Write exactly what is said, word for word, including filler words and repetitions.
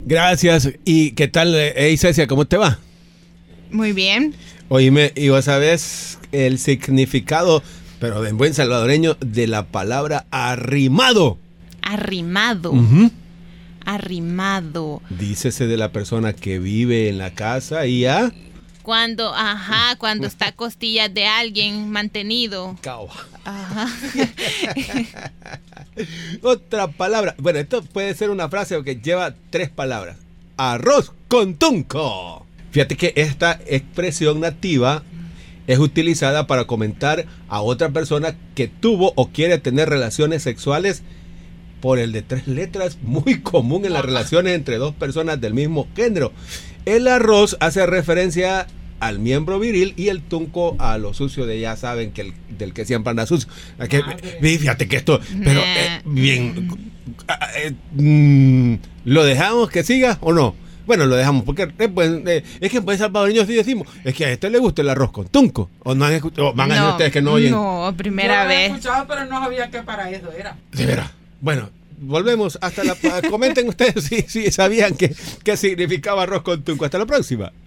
Gracias. ¿Y qué tal, hey Cecia, cómo te va? Muy bien. Oíme, y vos sabés el significado, pero en buen salvadoreño, de la palabra arrimado. Arrimado. Uh-huh. Arrimado. Dícese de la persona que vive en la casa y ya... Cuando, ajá, cuando está a costillas de alguien mantenido. Cao. Ajá. Otra palabra. Bueno, esto puede ser una frase que lleva tres palabras. Arroz con tunco. Fíjate que esta expresión nativa es utilizada para comentar a otra persona que tuvo o quiere tener relaciones sexuales por el de tres letras, muy común en las relaciones entre dos personas del mismo género. El arroz hace referencia al miembro viril y el tunco a lo sucio de, ya saben, que el, del que siempre anda sucio. Que, fíjate que esto, pero eh, bien, eh, mm, ¿lo dejamos que siga o no? Bueno, lo dejamos, porque eh, pues, eh, es que en buen salvadoreño sí decimos, es que a este le gusta el arroz con tunco. O no han escuchado, van a decir No, ustedes que no oyen. No, primera Yo vez. Yo he escuchado, pero no sabía que para eso era. De veras. Bueno, volvemos hasta la... comenten ustedes si, si sabían que, qué significaba arroz con tunco. Hasta la próxima.